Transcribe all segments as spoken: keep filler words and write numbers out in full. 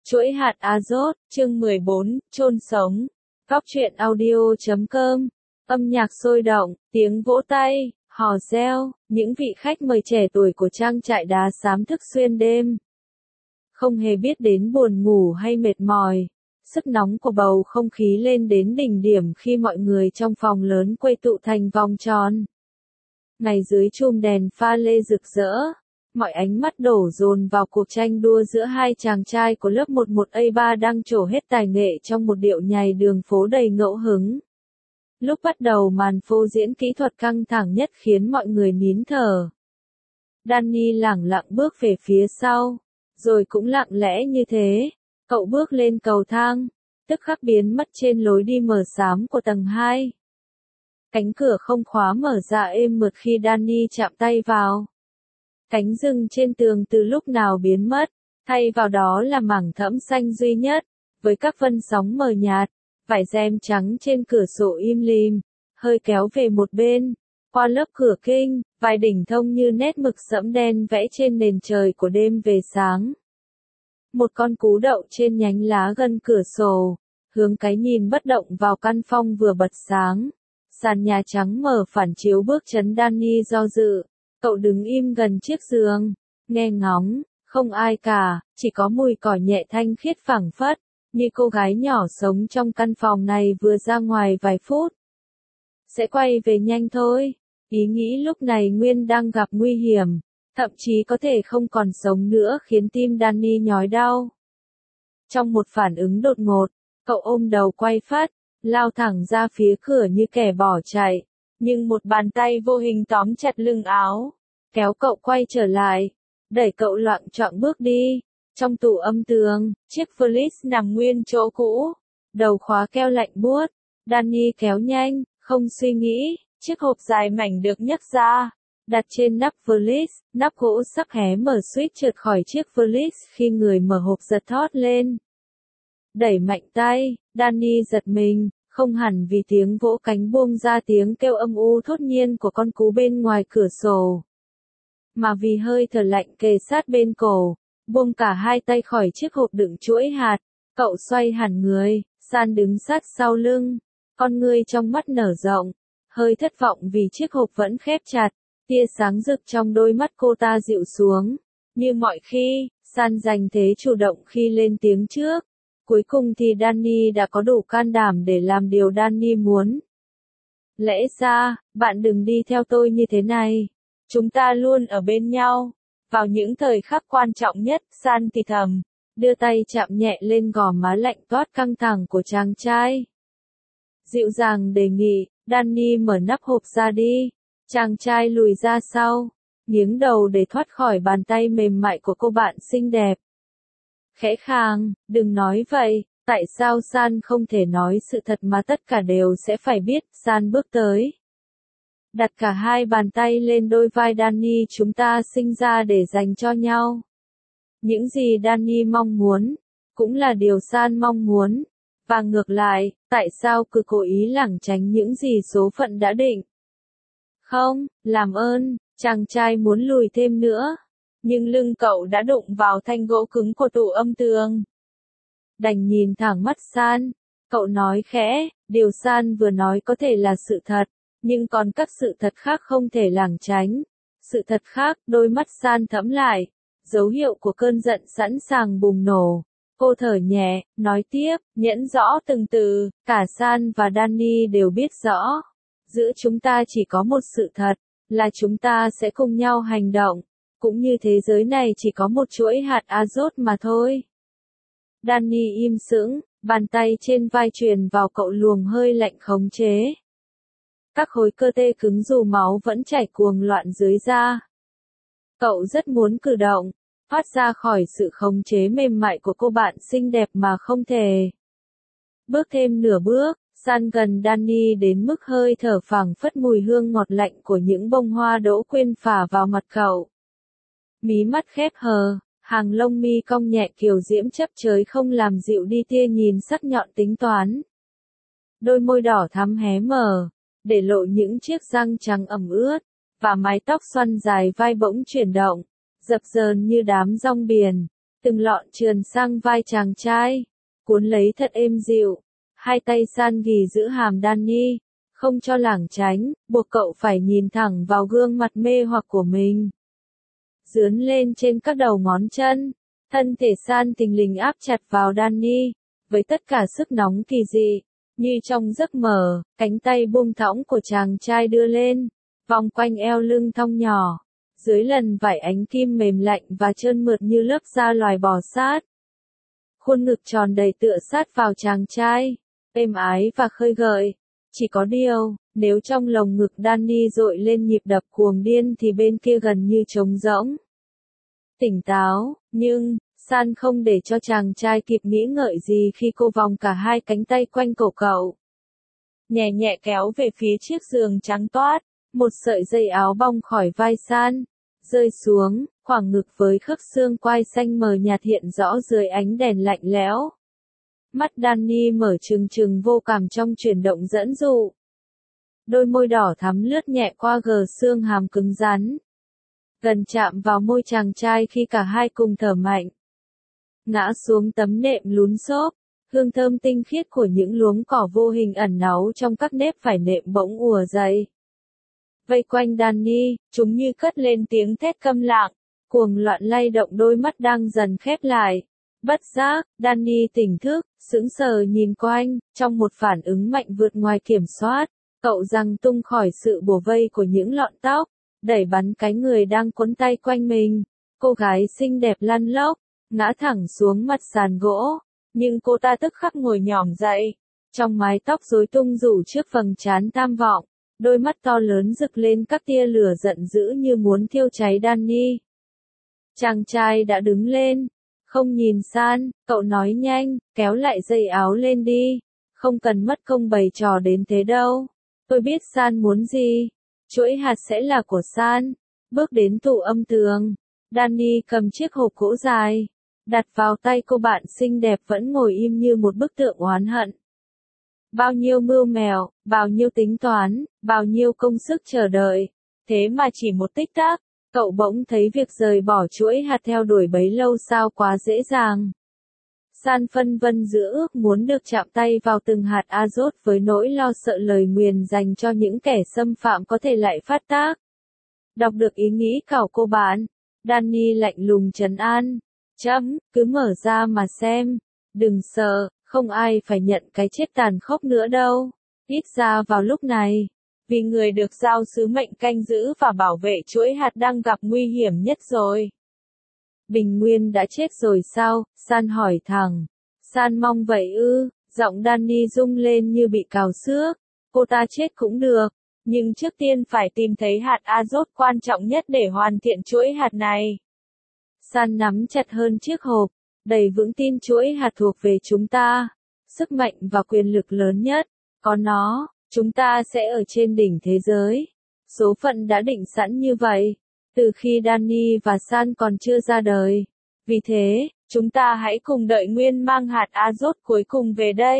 Chuỗi hạt Azot, chương mười bốn, chôn sống. Góc truyện audio chấm com. Âm nhạc sôi động, tiếng vỗ tay, hò reo, những vị khách mời trẻ tuổi của trang trại đá xám thức xuyên đêm. Không hề biết đến buồn ngủ hay mệt mỏi, sức nóng của bầu không khí lên đến đỉnh điểm khi mọi người trong phòng lớn quây tụ thành vòng tròn. Ngay dưới chùm đèn pha lê rực rỡ, mọi ánh mắt đổ dồn vào cuộc tranh đua giữa hai chàng trai của lớp mười một A ba đang trổ hết tài nghệ trong một điệu nhảy đường phố đầy ngẫu hứng. Lúc bắt đầu màn phô diễn kỹ thuật căng thẳng nhất khiến mọi người nín thở. Danny lẳng lặng bước về phía sau, rồi cũng lặng lẽ như thế, cậu bước lên cầu thang, tức khắc biến mất trên lối đi mờ xám của tầng hai. Cánh cửa không khóa mở ra êm mượt khi Danny chạm tay vào. Cánh rừng trên tường từ lúc nào biến mất, thay vào đó là mảng thẫm xanh duy nhất, với các vân sóng mờ nhạt, vải rèm trắng trên cửa sổ im lìm, hơi kéo về một bên, qua lớp cửa kinh, vài đỉnh thông như nét mực sẫm đen vẽ trên nền trời của đêm về sáng. Một con cú đậu trên nhánh lá gần cửa sổ, hướng cái nhìn bất động vào căn phòng vừa bật sáng. Sàn nhà trắng mờ phản chiếu bước chân Danny do dự. Cậu đứng im gần chiếc giường, nghe ngóng, không ai cả, chỉ có mùi cỏ nhẹ thanh khiết phảng phất, như cô gái nhỏ sống trong căn phòng này vừa ra ngoài vài phút. Sẽ quay về nhanh thôi, ý nghĩ lúc này Nguyên đang gặp nguy hiểm, thậm chí có thể không còn sống nữa khiến tim Danny nhói đau. Trong một phản ứng đột ngột, cậu ôm đầu quay phắt, lao thẳng ra phía cửa như kẻ bỏ chạy. Nhưng một bàn tay vô hình tóm chặt lưng áo, kéo cậu quay trở lại, đẩy cậu loạng choạng bước đi. Trong tủ âm tường, chiếc Felice nằm nguyên chỗ cũ, đầu khóa keo lạnh buốt. Danny kéo nhanh, không suy nghĩ, chiếc hộp dài mảnh được nhấc ra, đặt trên nắp Felice, nắp gỗ sắc hé mở suýt trượt khỏi chiếc Felice khi người mở hộp giật thót lên. Đẩy mạnh tay, Danny giật mình. Không hẳn vì tiếng vỗ cánh buông ra tiếng kêu âm u thốt nhiên của con cú bên ngoài cửa sổ, mà vì hơi thở lạnh kề sát bên cổ, buông cả hai tay khỏi chiếc hộp đựng chuỗi hạt. Cậu xoay hẳn người, San đứng sát sau lưng, con ngươi trong mắt nở rộng, hơi thất vọng vì chiếc hộp vẫn khép chặt. Tia sáng rực trong đôi mắt cô ta dịu xuống, như mọi khi, San giành thế chủ động khi lên tiếng trước. Cuối cùng thì Danny đã có đủ can đảm để làm điều Danny muốn. Lẽ ra, bạn đừng đi theo tôi như thế này. Chúng ta luôn ở bên nhau. Vào những thời khắc quan trọng nhất, San thì thầm, đưa tay chạm nhẹ lên gò má lạnh toát căng thẳng của chàng trai. Dịu dàng đề nghị, Danny mở nắp hộp ra đi. Chàng trai lùi ra sau, nghiêng đầu để thoát khỏi bàn tay mềm mại của cô bạn xinh đẹp. Khẽ khàng, đừng nói vậy, tại sao San không thể nói sự thật mà tất cả đều sẽ phải biết. San bước tới, đặt cả hai bàn tay lên đôi vai Danny. Chúng ta sinh ra để dành cho nhau. Những gì Danny mong muốn, cũng là điều San mong muốn. Và ngược lại, tại sao cứ cố ý lảng tránh những gì số phận đã định? Không, làm ơn, chàng trai muốn lùi thêm nữa. Nhưng lưng cậu đã đụng vào thanh gỗ cứng của tủ âm tường. Đành nhìn thẳng mắt San, cậu nói khẽ, điều San vừa nói có thể là sự thật, nhưng còn các sự thật khác không thể lảng tránh. Sự thật khác, đôi mắt San thẫm lại, dấu hiệu của cơn giận sẵn sàng bùng nổ. Cô thở nhẹ, nói tiếp, nhẫn rõ từng từ, cả San và Danny đều biết rõ. Giữa chúng ta chỉ có một sự thật, là chúng ta sẽ cùng nhau hành động. Cũng như thế giới này chỉ có một chuỗi hạt Azot mà thôi. Danny im sững, bàn tay trên vai truyền vào cậu luồng hơi lạnh khống chế. Các khối cơ tê cứng dù máu vẫn chảy cuồng loạn dưới da. Cậu rất muốn cử động, thoát ra khỏi sự khống chế mềm mại của cô bạn xinh đẹp mà không thể. Bước thêm nửa bước, San gần Danny đến mức hơi thở phảng phất mùi hương ngọt lạnh của những bông hoa đỗ quyên phả vào mặt cậu. Mí mắt khép hờ, hàng lông mi cong nhẹ kiều diễm chấp chới không làm dịu đi tia nhìn sắc nhọn tính toán. Đôi môi đỏ thắm hé mở, để lộ những chiếc răng trắng ẩm ướt, và mái tóc xoăn dài vai bỗng chuyển động, dập dờn như đám rong biển. từng lọn trườn sang vai chàng trai, cuốn lấy thật êm dịu. Hai tay San ghi giữ hàm Danny, không cho lảng tránh, buộc cậu phải nhìn thẳng vào gương mặt mê hoặc của mình. Dướn lên trên các đầu ngón chân, thân thể San thình lình áp chặt vào Danny, với tất cả sức nóng kỳ dị, như trong giấc mơ, cánh tay buông thõng của chàng trai đưa lên, vòng quanh eo lưng thong nhỏ, dưới lần vải ánh kim mềm lạnh và trơn mượt như lớp da loài bò sát. Khuôn ngực tròn đầy tựa sát vào chàng trai, êm ái và khơi gợi. Chỉ có điều, nếu trong lồng ngực Danny dội lên nhịp đập cuồng điên thì bên kia gần như trống rỗng. Tỉnh táo, nhưng, San không để cho chàng trai kịp nghĩ ngợi gì khi cô vòng cả hai cánh tay quanh cổ cậu. Nhẹ nhẹ kéo về phía chiếc giường trắng toát, một sợi dây áo bong khỏi vai San, rơi xuống, khoảng ngực với khớp xương quai xanh mờ nhạt hiện rõ dưới ánh đèn lạnh lẽo. Mắt Danny mở trừng trừng vô cảm trong chuyển động dẫn dụ. Đôi môi đỏ thắm lướt nhẹ qua gờ xương hàm cứng rắn. Gần chạm vào môi chàng trai khi cả hai cùng thở mạnh. Ngã xuống tấm nệm lún xốp, hương thơm tinh khiết của những luống cỏ vô hình ẩn náu trong các nếp vải nệm bỗng ùa dậy. Vây quanh Danny, chúng như cất lên tiếng thét câm lặng, cuồng loạn lay động đôi mắt đang dần khép lại. Bất giác, Danny tỉnh thức, sững sờ nhìn quanh, trong một phản ứng mạnh vượt ngoài kiểm soát, cậu giằng tung khỏi sự bủa vây của những lọn tóc, đẩy bắn cái người đang quấn tay quanh mình. Cô gái xinh đẹp lăn lóc, ngã thẳng xuống mặt sàn gỗ, nhưng cô ta tức khắc ngồi nhỏm dậy, trong mái tóc rối tung rủ trước vầng trán tham vọng, đôi mắt to lớn rực lên các tia lửa giận dữ như muốn thiêu cháy Danny. Chàng trai đã đứng lên. Không nhìn San, cậu nói nhanh, kéo lại dây áo lên đi, không cần mất công bày trò đến thế đâu. Tôi biết San muốn gì, chuỗi hạt sẽ là của San. Bước đến tủ âm tường, Danny cầm chiếc hộp gỗ dài, đặt vào tay cô bạn xinh đẹp vẫn ngồi im như một bức tượng oán hận. Bao nhiêu mưu mèo, bao nhiêu tính toán, bao nhiêu công sức chờ đợi, thế mà chỉ một tích tắc. Cậu bỗng thấy việc rời bỏ chuỗi hạt theo đuổi bấy lâu sao quá dễ dàng. San phân vân giữa ước muốn được chạm tay vào từng hạt azot với nỗi lo sợ lời nguyền dành cho những kẻ xâm phạm có thể lại phát tác. Đọc được ý nghĩ của cô bạn, Danny lạnh lùng trấn an. Chấm, cứ mở ra mà xem. Đừng sợ, không ai phải nhận cái chết tàn khốc nữa đâu. Ít ra vào lúc này. Vì người được giao sứ mệnh canh giữ và bảo vệ chuỗi hạt đang gặp nguy hiểm nhất rồi. Bình Nguyên đã chết rồi sao? San hỏi thẳng. San mong vậy ư, giọng Danny rung lên như bị cào xước. Cô ta chết cũng được, nhưng trước tiên phải tìm thấy hạt azot quan trọng nhất để hoàn thiện chuỗi hạt này. San nắm chặt hơn chiếc hộp, đầy vững tin chuỗi hạt thuộc về chúng ta. Sức mạnh và quyền lực lớn nhất, có nó. Chúng ta sẽ ở trên đỉnh thế giới. Số phận đã định sẵn như vậy, từ khi Danny và San còn chưa ra đời. Vì thế, chúng ta hãy cùng đợi Nguyên mang hạt azot cuối cùng về đây.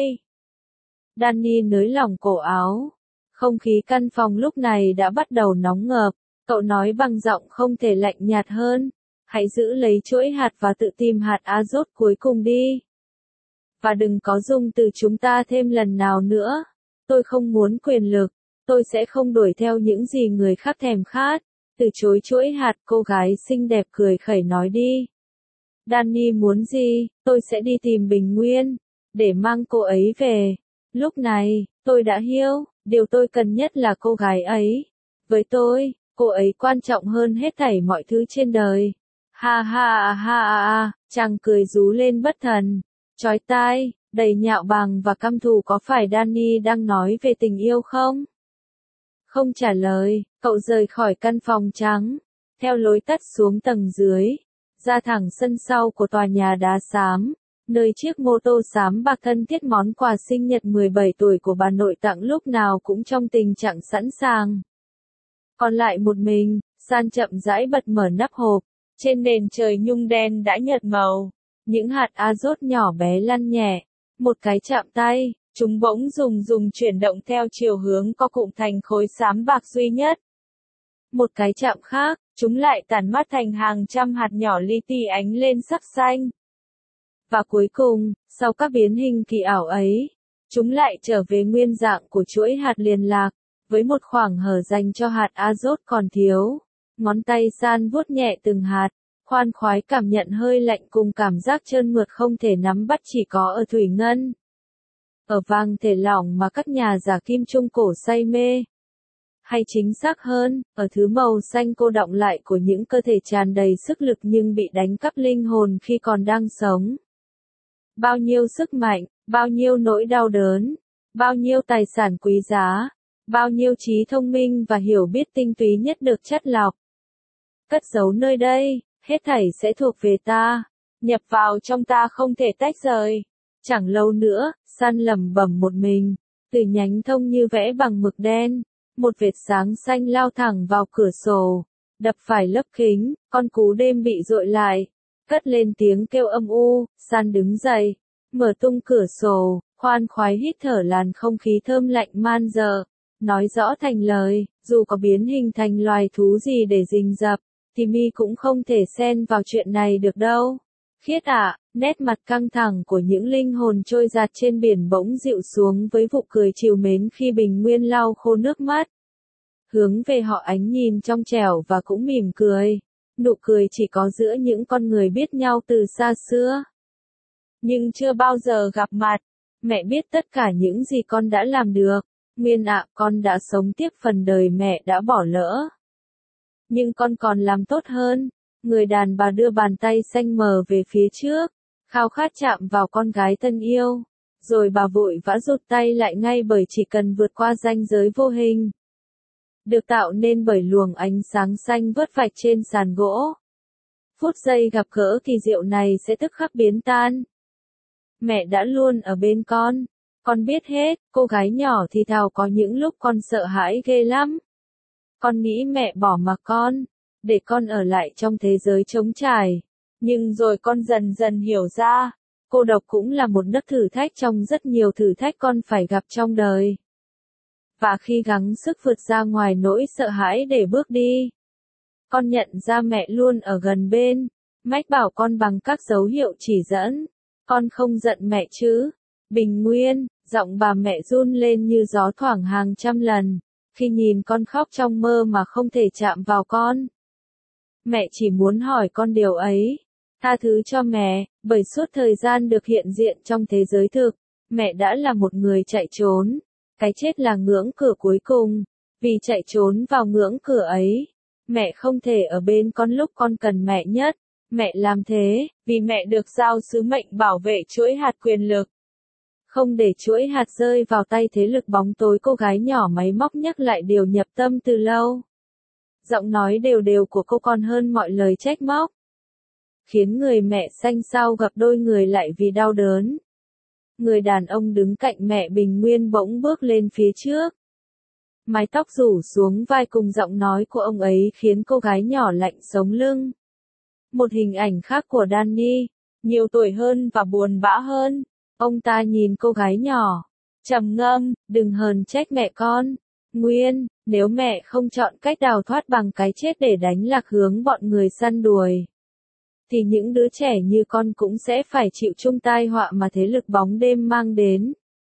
Danny nới lỏng cổ áo. Không khí căn phòng lúc này đã bắt đầu nóng ngợp. Cậu nói bằng giọng không thể lạnh nhạt hơn. Hãy giữ lấy chuỗi hạt và tự tìm hạt azot cuối cùng đi. Và đừng có dùng từ chúng ta thêm lần nào nữa. Tôi không muốn quyền lực, tôi sẽ không đuổi theo những gì người khác thèm khát. Từ chối chuỗi hạt, cô gái xinh đẹp cười khẩy nói đi. Danny muốn gì, tôi sẽ đi tìm Bình Nguyên, để mang cô ấy về. Lúc này, tôi đã hiểu, điều tôi cần nhất là cô gái ấy. Với tôi, cô ấy quan trọng hơn hết thảy mọi thứ trên đời. Ha ha ha ha ha, chàng cười rú lên bất thần, chói tai. Đầy nhạo báng và căm thù. Có phải Danny đang nói về tình yêu không? Không trả lời, cậu rời khỏi căn phòng trắng, theo lối tắt xuống tầng dưới, ra thẳng sân sau của tòa nhà đá xám, nơi chiếc mô tô xám bạc thân thiết món quà sinh nhật mười bảy tuổi của bà nội tặng lúc nào cũng trong tình trạng sẵn sàng. Còn lại một mình, San chậm rãi bật mở nắp hộp, trên nền trời nhung đen đã nhợt màu, những hạt azot nhỏ bé lăn nhẹ. Một cái chạm tay, chúng bỗng rùng rùng chuyển động theo chiều hướng co cụm thành khối xám bạc duy nhất. Một cái chạm khác, chúng lại tản mát thành hàng trăm hạt nhỏ li ti ánh lên sắc xanh. Và cuối cùng, sau các biến hình kỳ ảo ấy, chúng lại trở về nguyên dạng của chuỗi hạt liên lạc, với một khoảng hở dành cho hạt azot còn thiếu. Ngón tay San vuốt nhẹ từng hạt, khoan khoái cảm nhận hơi lạnh cùng cảm giác trơn mượt không thể nắm bắt chỉ có ở thủy ngân. Ở vàng thể lỏng mà các nhà giả kim trung cổ say mê. Hay chính xác hơn, ở thứ màu xanh cô đọng lại của những cơ thể tràn đầy sức lực nhưng bị đánh cắp linh hồn khi còn đang sống. Bao nhiêu sức mạnh, bao nhiêu nỗi đau đớn, bao nhiêu tài sản quý giá, bao nhiêu trí thông minh và hiểu biết tinh túy nhất được chắt lọc. Cất giấu nơi đây, hết thảy sẽ thuộc về ta, nhập vào trong ta không thể tách rời. Chẳng lâu nữa, San lẩm bẩm một mình, từ nhánh thông như vẽ bằng mực đen, một vệt sáng xanh lao thẳng vào cửa sổ, đập phải lớp kính, con cú đêm bị dội lại, cất lên tiếng kêu âm u. San đứng dậy, mở tung cửa sổ, khoan khoái hít thở làn không khí thơm lạnh man dợ, nói rõ thành lời, dù có biến hình thành loài thú gì để rình rập, thì mi cũng không thể xen vào chuyện này được đâu. Khiết ạ, nét mặt căng thẳng của những linh hồn trôi giạt trên biển bỗng dịu xuống với vụ cười trìu mến khi Bình Nguyên lau khô nước mắt. Hướng về họ ánh nhìn trong trẻo và cũng mỉm cười. Nụ cười chỉ có giữa những con người biết nhau từ xa xưa. Nhưng chưa bao giờ gặp mặt. Mẹ biết tất cả những gì con đã làm được. Nguyên ạ, con đã sống tiếc phần đời mẹ đã bỏ lỡ. Nhưng con còn làm tốt hơn. Người đàn bà đưa bàn tay xanh mờ về phía trước, khao khát chạm vào con gái thân yêu. Rồi bà vội vã rụt tay lại ngay bởi chỉ cần vượt qua ranh giới vô hình. Được tạo nên bởi luồng ánh sáng xanh vớt vạch trên sàn gỗ. Phút giây gặp gỡ kỳ diệu này sẽ tức khắc biến tan. Mẹ đã luôn ở bên con. Con biết hết, cô gái nhỏ thì thào có những lúc con sợ hãi ghê lắm. Con nghĩ mẹ bỏ mặc con, để con ở lại trong thế giới trống trải. Nhưng rồi con dần dần hiểu ra, cô độc cũng là một nấc thử thách trong rất nhiều thử thách con phải gặp trong đời. Và khi gắng sức vượt ra ngoài nỗi sợ hãi để bước đi, con nhận ra mẹ luôn ở gần bên, mách bảo con bằng các dấu hiệu chỉ dẫn. Con không giận mẹ chứ? Bình Nguyên, giọng bà mẹ run lên như gió thoảng hàng trăm lần, khi nhìn con khóc trong mơ mà không thể chạm vào con. Mẹ chỉ muốn hỏi con điều ấy. Tha thứ cho mẹ, bởi suốt thời gian được hiện diện trong thế giới thực, mẹ đã là một người chạy trốn. Cái chết là ngưỡng cửa cuối cùng. Vì chạy trốn vào ngưỡng cửa ấy, mẹ không thể ở bên con lúc con cần mẹ nhất. Mẹ làm thế, vì mẹ được giao sứ mệnh bảo vệ chuỗi hạt quyền lực. Không để chuỗi hạt rơi vào tay thế lực bóng tối. Cô gái nhỏ máy móc nhắc lại điều nhập tâm từ lâu. Giọng nói đều đều của cô còn hơn mọi lời trách móc. Khiến người mẹ xanh xao gặp đôi người lại vì đau đớn. Người đàn ông đứng cạnh mẹ Bình Nguyên bỗng bước lên phía trước. Mái tóc rủ xuống vai cùng giọng nói của ông ấy khiến cô gái nhỏ lạnh sống lưng. Một hình ảnh khác của Danny, nhiều tuổi hơn và buồn bã hơn. Ông ta nhìn cô gái nhỏ, trầm ngâm, đừng hờn trách mẹ con. Nguyên, nếu mẹ không chọn cách đào thoát bằng cái chết để đánh lạc hướng bọn người săn đuổi, thì những đứa trẻ như con cũng sẽ phải chịu chung tai họa mà thế lực bóng đêm mang đến.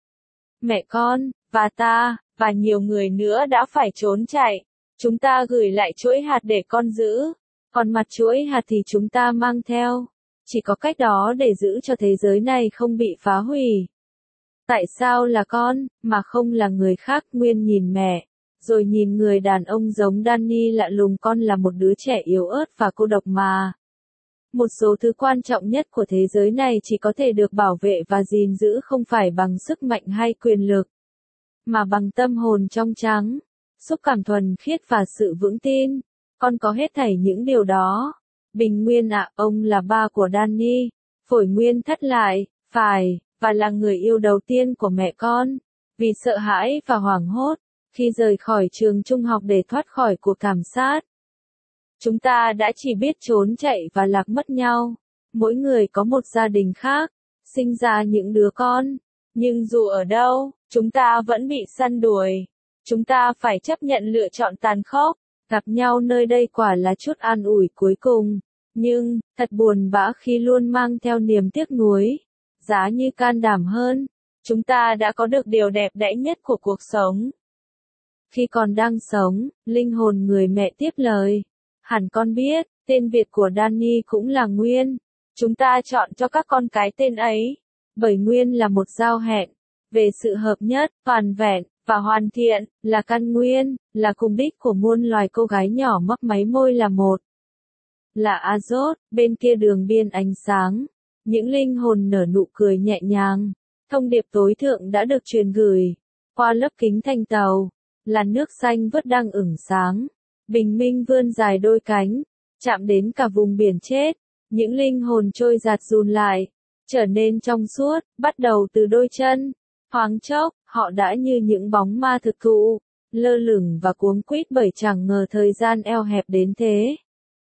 Mẹ con, và ta, và nhiều người nữa đã phải trốn chạy. Chúng ta gửi lại chuỗi hạt để con giữ. Còn mặt chuỗi hạt thì chúng ta mang theo. Chỉ có cách đó để giữ cho thế giới này không bị phá hủy. Tại sao là con, mà không là người khác? Nguyên nhìn mẹ, rồi nhìn người đàn ông giống Danny lạ lùng. Con là một đứa trẻ yếu ớt và cô độc mà. Một số thứ quan trọng nhất của thế giới này chỉ có thể được bảo vệ và gìn giữ không phải bằng sức mạnh hay quyền lực, mà bằng tâm hồn trong trắng, xúc cảm thuần khiết và sự vững tin. Con có hết thảy những điều đó. Bình Nguyên ạ, ông là ba của Danny. Phổi Nguyên thắt lại, phải, và là người yêu đầu tiên của mẹ con. Vì sợ hãi và hoảng hốt, khi rời khỏi trường trung học để thoát khỏi cuộc thảm sát, chúng ta đã chỉ biết trốn chạy và lạc mất nhau. Mỗi người có một gia đình khác, sinh ra những đứa con. Nhưng dù ở đâu, chúng ta vẫn bị săn đuổi. Chúng ta phải chấp nhận lựa chọn tàn khốc. Gặp nhau nơi đây quả là chút an ủi cuối cùng. Nhưng, thật buồn bã khi luôn mang theo niềm tiếc nuối. Giá như can đảm hơn, chúng ta đã có được điều đẹp đẽ nhất của cuộc sống. Khi còn đang sống, linh hồn người mẹ tiếp lời. Hẳn con biết, tên Việt của Danny cũng là Nguyên. Chúng ta chọn cho các con cái tên ấy, bởi Nguyên là một giao hẹn, về sự hợp nhất, toàn vẹn, và hoàn thiện, là căn nguyên, là cùng đích của muôn loài cô gái nhỏ mấp máy môi là một. Là Azot, bên kia đường biên ánh sáng. Những linh hồn nở nụ cười nhẹ nhàng. Thông điệp tối thượng đã được truyền gửi. Qua lớp kính thanh tàu. Làn nước xanh vớt đang ửng sáng. Bình minh vươn dài đôi cánh. Chạm đến cả vùng biển chết. Những linh hồn trôi giạt dùn lại. Trở nên trong suốt, bắt đầu từ đôi chân. Thoáng chốc, họ đã như những bóng ma thực thụ. Lơ lửng và cuống quýt bởi chẳng ngờ thời gian eo hẹp đến thế.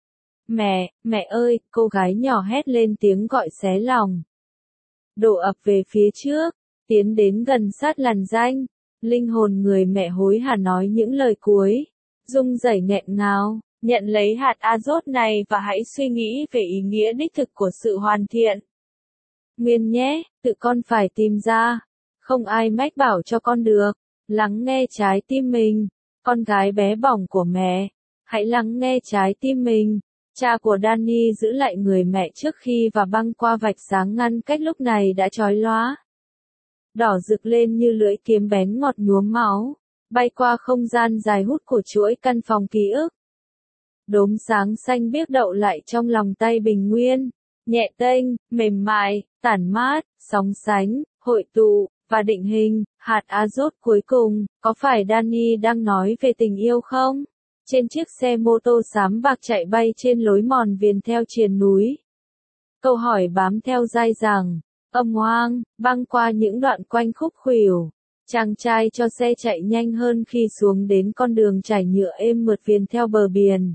Mẹ, mẹ ơi, cô gái nhỏ hét lên tiếng gọi xé lòng. Đổ ập về phía trước, tiến đến gần sát làn danh. Linh hồn người mẹ hối hả nói những lời cuối. Rung rẩy nghẹn ngào, nhận lấy hạt Azot này và hãy suy nghĩ về ý nghĩa đích thực của sự hoàn thiện. Nguyên nhé, tự con phải tìm ra. Không ai mách bảo cho con được. Lắng nghe trái tim mình. Con gái bé bỏng của mẹ. Hãy lắng nghe trái tim mình. Cha của Danny giữ lại người mẹ trước khi và băng qua vạch sáng ngăn cách lúc này đã chói lóa. Đỏ rực lên như lưỡi kiếm bén ngọt nhuốm máu. Bay qua không gian dài hút của chuỗi căn phòng ký ức. Đốm sáng xanh biếc đậu lại trong lòng tay bình nguyên. Nhẹ tênh, mềm mại, tản mát, sóng sánh, hội tụ, và định hình. Hạt Azot cuối cùng, có phải Danny đang nói về tình yêu không? Trên chiếc xe mô tô xám bạc chạy bay trên lối mòn viền theo triền núi. Câu hỏi bám theo dai dẳng, âm oang, băng qua những đoạn quanh khúc khuỷu. Chàng trai cho xe chạy nhanh hơn khi xuống đến con đường trải nhựa êm mượt viền theo bờ biển.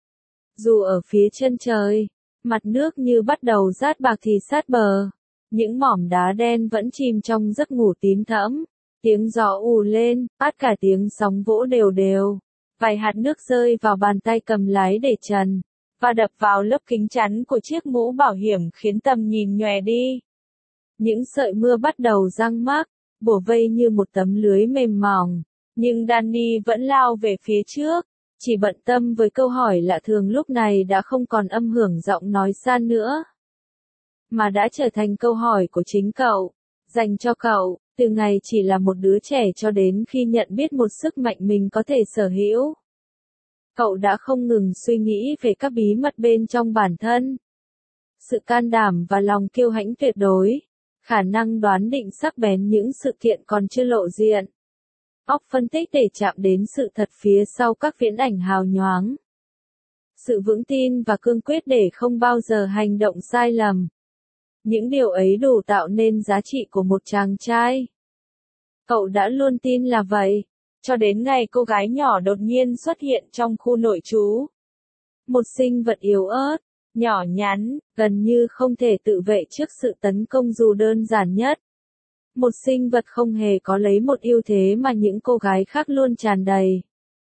Dù ở phía chân trời, mặt nước như bắt đầu rát bạc thì sát bờ. Những mỏm đá đen vẫn chìm trong giấc ngủ tím thẫm. Tiếng gió ù lên, phát cả tiếng sóng vỗ đều đều. Vài hạt nước rơi vào bàn tay cầm lái để trần, và đập vào lớp kính chắn của chiếc mũ bảo hiểm khiến tầm nhìn nhòe đi. Những sợi mưa bắt đầu giăng mắc, bủa vây như một tấm lưới mềm mỏng, nhưng Danny vẫn lao về phía trước, chỉ bận tâm với câu hỏi lạ thường lúc này đã không còn âm hưởng giọng nói xa nữa, mà đã trở thành câu hỏi của chính cậu, dành cho cậu. Từ ngày chỉ là một đứa trẻ cho đến khi nhận biết một sức mạnh mình có thể sở hữu. Cậu đã không ngừng suy nghĩ về các bí mật bên trong bản thân. Sự can đảm và lòng kiêu hãnh tuyệt đối. Khả năng đoán định sắc bén những sự kiện còn chưa lộ diện. Óc phân tích để chạm đến sự thật phía sau các viễn ảnh hào nhoáng. Sự vững tin và cương quyết để không bao giờ hành động sai lầm. Những điều ấy đủ tạo nên giá trị của một chàng trai. Cậu đã luôn tin là vậy, cho đến ngày cô gái nhỏ đột nhiên xuất hiện trong khu nội trú. Một sinh vật yếu ớt, nhỏ nhắn, gần như không thể tự vệ trước sự tấn công dù đơn giản nhất. Một sinh vật không hề có lấy một ưu thế mà những cô gái khác luôn tràn đầy.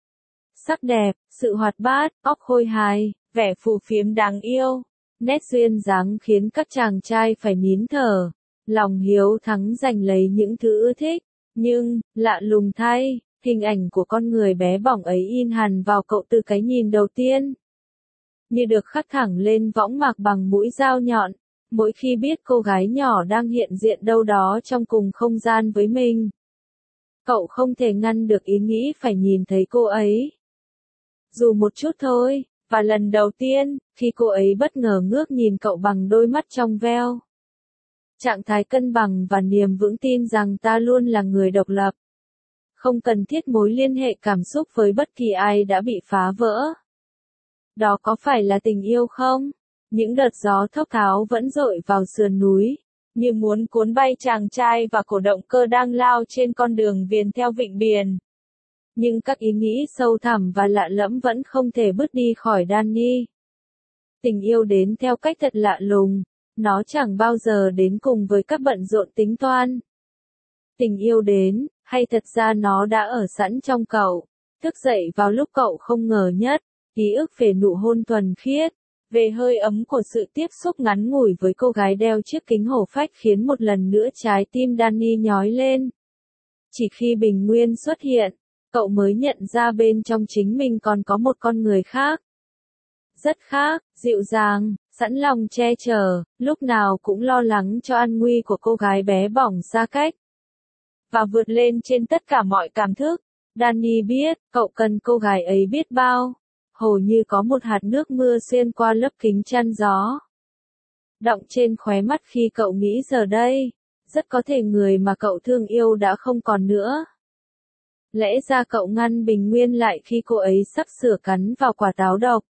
Sắc đẹp, sự hoạt bát, óc khôi hài, vẻ phù phiếm đáng yêu. Nét duyên dáng khiến các chàng trai phải nín thở, lòng hiếu thắng giành lấy những thứ ưa thích, nhưng, lạ lùng thay, hình ảnh của con người bé bỏng ấy in hằn vào cậu từ cái nhìn đầu tiên. Như được khắc thẳng lên võng mạc bằng mũi dao nhọn, mỗi khi biết cô gái nhỏ đang hiện diện đâu đó trong cùng không gian với mình. Cậu không thể ngăn được ý nghĩ phải nhìn thấy cô ấy. Dù một chút thôi. Và lần đầu tiên, khi cô ấy bất ngờ ngước nhìn cậu bằng đôi mắt trong veo. Trạng thái cân bằng và niềm vững tin rằng ta luôn là người độc lập. Không cần thiết mối liên hệ cảm xúc với bất kỳ ai đã bị phá vỡ. Đó có phải là tình yêu không? Những đợt gió thốc tháo vẫn dội vào sườn núi, như muốn cuốn bay chàng trai và cổ động cơ đang lao trên con đường viền theo vịnh biển. Nhưng các ý nghĩ sâu thẳm và lạ lẫm vẫn không thể bứt đi khỏi Danny. Tình yêu đến theo cách thật lạ lùng, nó chẳng bao giờ đến cùng với các bận rộn tính toán. Tình yêu đến, hay thật ra nó đã ở sẵn trong cậu, thức dậy vào lúc cậu không ngờ nhất, ký ức về nụ hôn thuần khiết, về hơi ấm của sự tiếp xúc ngắn ngủi với cô gái đeo chiếc kính hổ phách khiến một lần nữa trái tim Danny nhói lên. Chỉ khi bình nguyên xuất hiện, cậu mới nhận ra bên trong chính mình còn có một con người khác. Rất khác, dịu dàng, sẵn lòng che chở, lúc nào cũng lo lắng cho an nguy của cô gái bé bỏng xa cách. Và vượt lên trên tất cả mọi cảm thức, Danny biết, cậu cần cô gái ấy biết bao. Hầu như có một hạt nước mưa xuyên qua lớp kính chắn gió. Đọng trên khóe mắt khi cậu nghĩ giờ đây, rất có thể người mà cậu thương yêu đã không còn nữa. Lẽ ra cậu ngăn bình nguyên lại khi cô ấy sắp sửa cắn vào quả táo độc.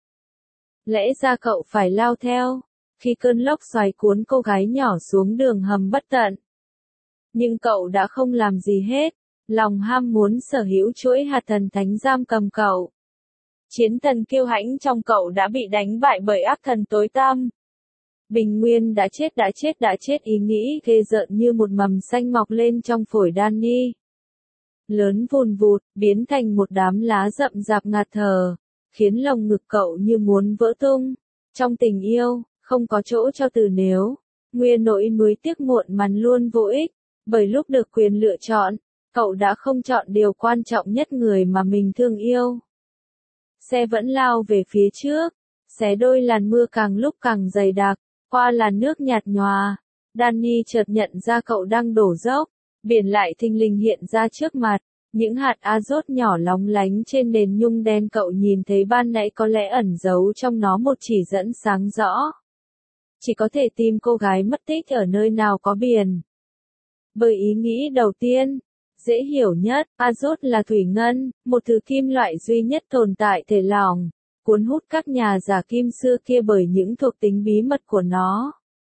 Lẽ ra cậu phải lao theo, khi cơn lốc xoáy cuốn cô gái nhỏ xuống đường hầm bất tận. Nhưng cậu đã không làm gì hết, lòng ham muốn sở hữu chuỗi hạt thần thánh giam cầm cậu. Chiến thần kiêu hãnh trong cậu đã bị đánh bại bởi ác thần tối tăm. Bình nguyên đã chết đã chết đã chết ý nghĩ ghê rợn như một mầm xanh mọc lên trong phổi Danny. Lớn vùn vụt, biến thành một đám lá rậm rạp ngạt thở, khiến lồng ngực cậu như muốn vỡ tung. Trong tình yêu, không có chỗ cho từ nếu. Nguyên nỗi nuối tiếc muộn mắn luôn vô ích, bởi lúc được quyền lựa chọn, cậu đã không chọn điều quan trọng nhất người mà mình thương yêu. Xe vẫn lao về phía trước, xé đôi làn mưa càng lúc càng dày đặc, qua làn nước nhạt nhòa. Danny chợt nhận ra cậu đang đổ dốc, biển lại thình lình hiện ra trước mặt, những hạt azot nhỏ lóng lánh trên nền nhung đen cậu nhìn thấy ban nãy có lẽ ẩn giấu trong nó một chỉ dẫn sáng rõ. Chỉ có thể tìm cô gái mất tích ở nơi nào có biển. Bởi ý nghĩ đầu tiên, dễ hiểu nhất, azot là thủy ngân, một thứ kim loại duy nhất tồn tại thể lỏng, cuốn hút các nhà giả kim xưa kia bởi những thuộc tính bí mật của nó.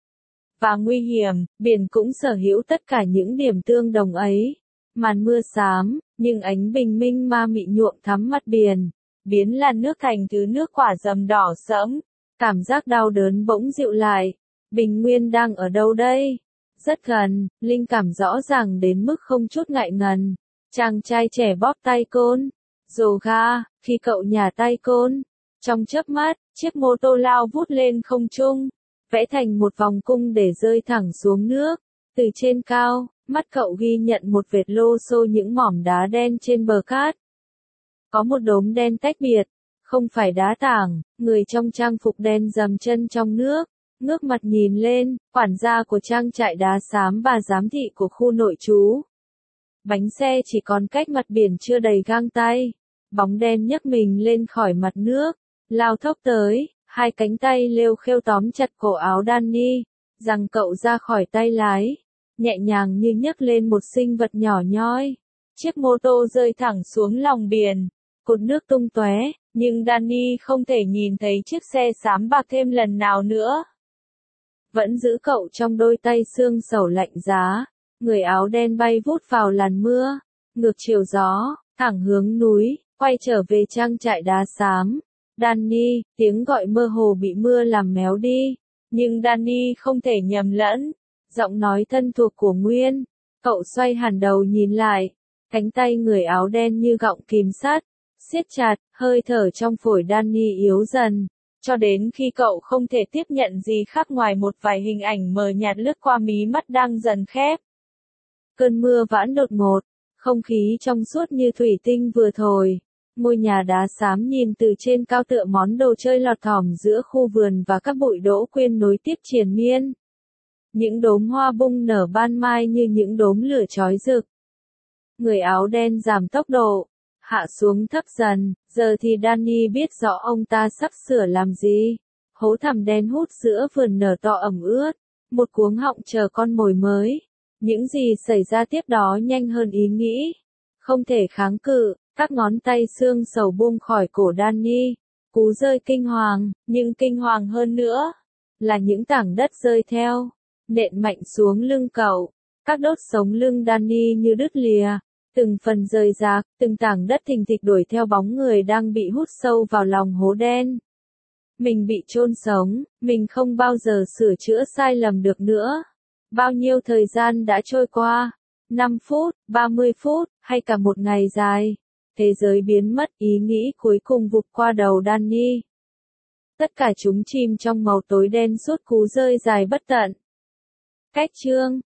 Và nguy hiểm, biển cũng sở hữu tất cả những điểm tương đồng ấy. Màn mưa xám, nhưng ánh bình minh ma mị nhuộm thắm mặt biển, biến làn nước thành thứ nước quả dầm đỏ sẫm. Cảm giác đau đớn bỗng dịu lại. Bình nguyên đang ở đâu đây? Rất gần, linh cảm rõ ràng đến mức không chút ngại ngần. Chàng trai trẻ bóp tay côn. Rồ ga, khi cậu nhả tay côn. Trong chớp mắt, chiếc mô tô lao vút lên không trung, vẽ thành một vòng cung để rơi thẳng xuống nước. Từ trên cao, mắt cậu ghi nhận một vệt lô xô những mỏm đá đen trên bờ cát. Có một đốm đen tách biệt, không phải đá tảng, người trong trang phục đen dầm chân trong nước, ngước mặt nhìn lên, quản gia của trang trại đá xám và giám thị của khu nội trú. Bánh xe chỉ còn cách mặt biển chưa đầy gang tay, bóng đen nhấc mình lên khỏi mặt nước, lao thốc tới, hai cánh tay lêu khêu tóm chặt cổ áo Danny, giằng cậu ra khỏi tay lái, nhẹ nhàng như nhấc lên một sinh vật nhỏ nhoi. Chiếc mô tô rơi thẳng xuống lòng biển, cột nước tung tóe, nhưng Danny không thể nhìn thấy chiếc xe xám bạc thêm lần nào nữa. Vẫn giữ cậu trong đôi tay xương sầu lạnh giá, người áo đen bay vút vào làn mưa, ngược chiều gió, thẳng hướng núi, quay trở về trang trại đá xám. Danny, tiếng gọi mơ hồ bị mưa làm méo đi, nhưng Danny không thể nhầm lẫn. Giọng nói thân thuộc của Nguyên, cậu xoay hẳn đầu nhìn lại, cánh tay người áo đen như gọng kìm sắt, siết chặt, hơi thở trong phổi Danny yếu dần, cho đến khi cậu không thể tiếp nhận gì khác ngoài một vài hình ảnh mờ nhạt lướt qua mí mắt đang dần khép. Cơn mưa vãn đột ngột, không khí trong suốt như thủy tinh vừa thổi. Ngôi nhà đá xám nhìn từ trên cao tựa món đồ chơi lọt thỏm giữa khu vườn và các bụi đỗ quyên nối tiếp triền miên. Những đốm hoa bung nở ban mai như những đốm lửa chói rực. Người áo đen giảm tốc độ, hạ xuống thấp dần, giờ thì Danny biết rõ ông ta sắp sửa làm gì. Hố thẳm đen hút giữa vườn nở to ẩm ướt, một cuống họng chờ con mồi mới. Những gì xảy ra tiếp đó nhanh hơn ý nghĩ. Không thể kháng cự, các ngón tay xương sầu bung khỏi cổ Danny. Cú rơi kinh hoàng, nhưng kinh hoàng hơn nữa là những tảng đất rơi theo, nện mạnh xuống lưng cậu. Các đốt sống lưng Danny như đứt lìa, từng phần rời rạc, từng tảng đất thình thịch đuổi theo bóng người đang bị hút sâu vào lòng hố đen. Mình bị chôn sống, mình không bao giờ sửa chữa sai lầm được nữa. Bao nhiêu thời gian đã trôi qua? năm phút, ba mươi phút, hay cả một ngày dài? Thế giới biến mất, ý nghĩ cuối cùng vụt qua đầu Danny. tất cả chúng chìm trong màu tối đen suốt cú rơi dài bất tận. Cách chương